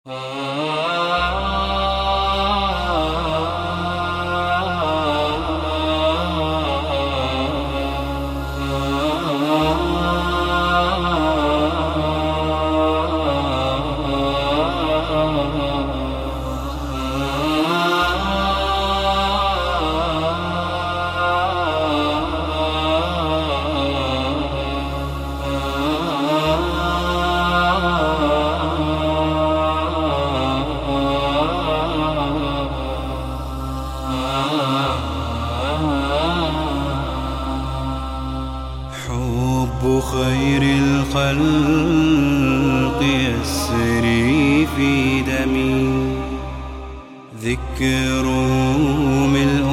حب خير الخلق يسري في دمي، ذكره ملء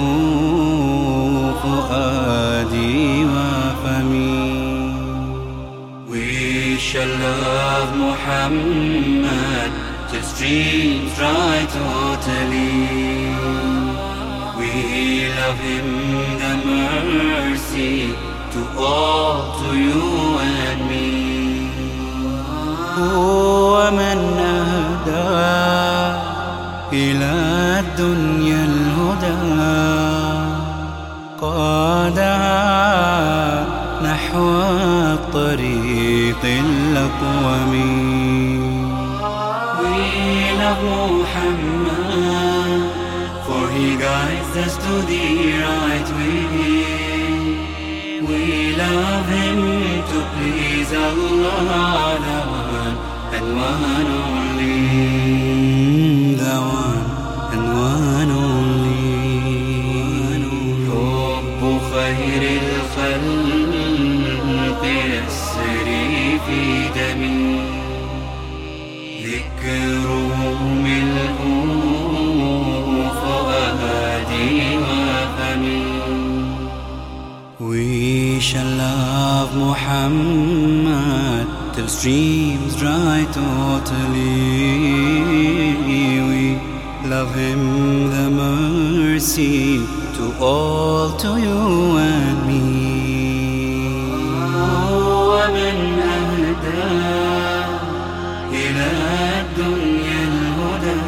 فؤادي وفمي. We shall love Muhammad till streams dry totally. We love him, the mercy to all, to you and me. هو من أهدى إلى الدنيا الهدى، قادها نحو الطريق الأقوم. We love Muhammad, for he guides us to the right way. We love him to please Allah, the one and one only, the one and one only. حب خير الخلق يسري في دمي، ذكره ملء فؤادي وفمي. We shall love Muhammad till streams dry totally. We love him, the mercy to all, to you and me. ومن أهدى إلى الدنيا الهدى،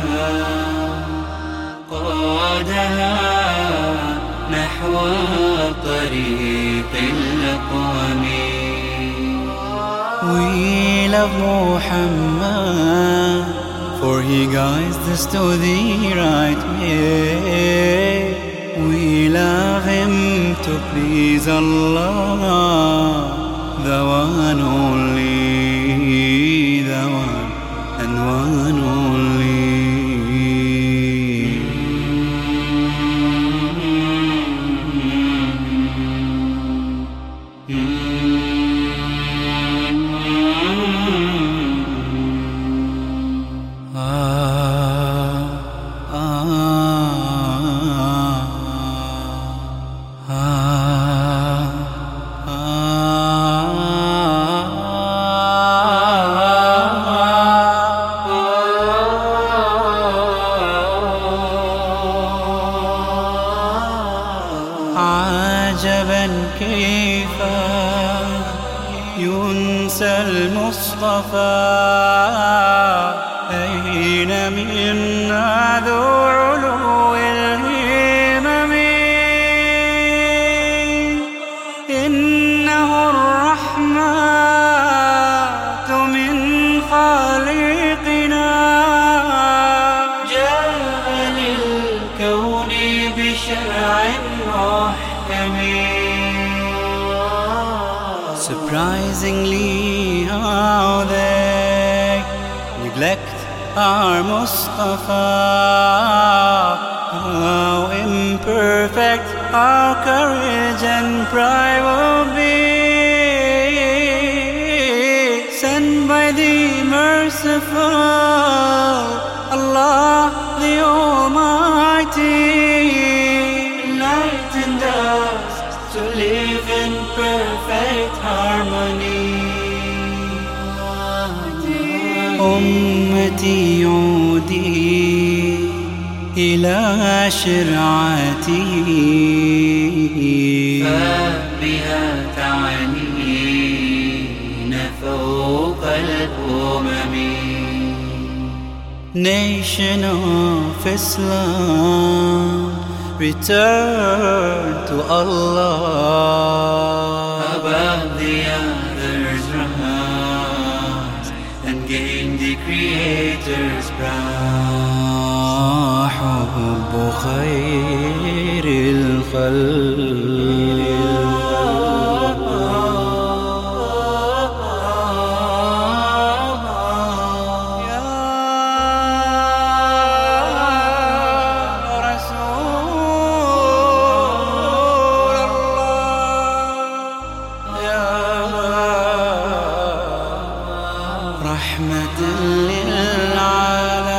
قادها نحو طريق الأقوم. We love Muhammad, for he guides us to the right way. We love him to please Allah, the one only, the one and one only. عجبا كيف ينسى المصطفى، أين منا ذو علو الهمم. إنه الرحمة من خالقنا، جاء للكون بشرع محكم. Surprisingly how they neglect our Mustafa, how imperfect our courage and pride will be. Sent by the merciful Allah the Almighty, enlightened us to live in perfect harmony. أمتي عودي إلى شرعته، فبها تعلين فوق الأمم. Nation of Islam, return to Allah. Above the others rise and gain the Creator's brow. حب خير الخلق رحمة للعالمين.